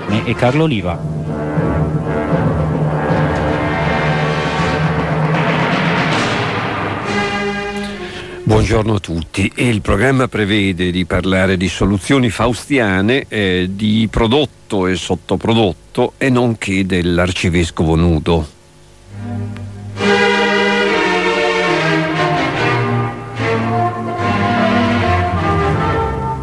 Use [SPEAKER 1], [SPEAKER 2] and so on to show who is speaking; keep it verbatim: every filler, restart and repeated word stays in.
[SPEAKER 1] Marne e Carlo Oliva.
[SPEAKER 2] Buongiorno a tutti. Il programma prevede di parlare di soluzioni faustiane, eh, di prodotto e sottoprodotto e nonché dell'arcivescovo nudo.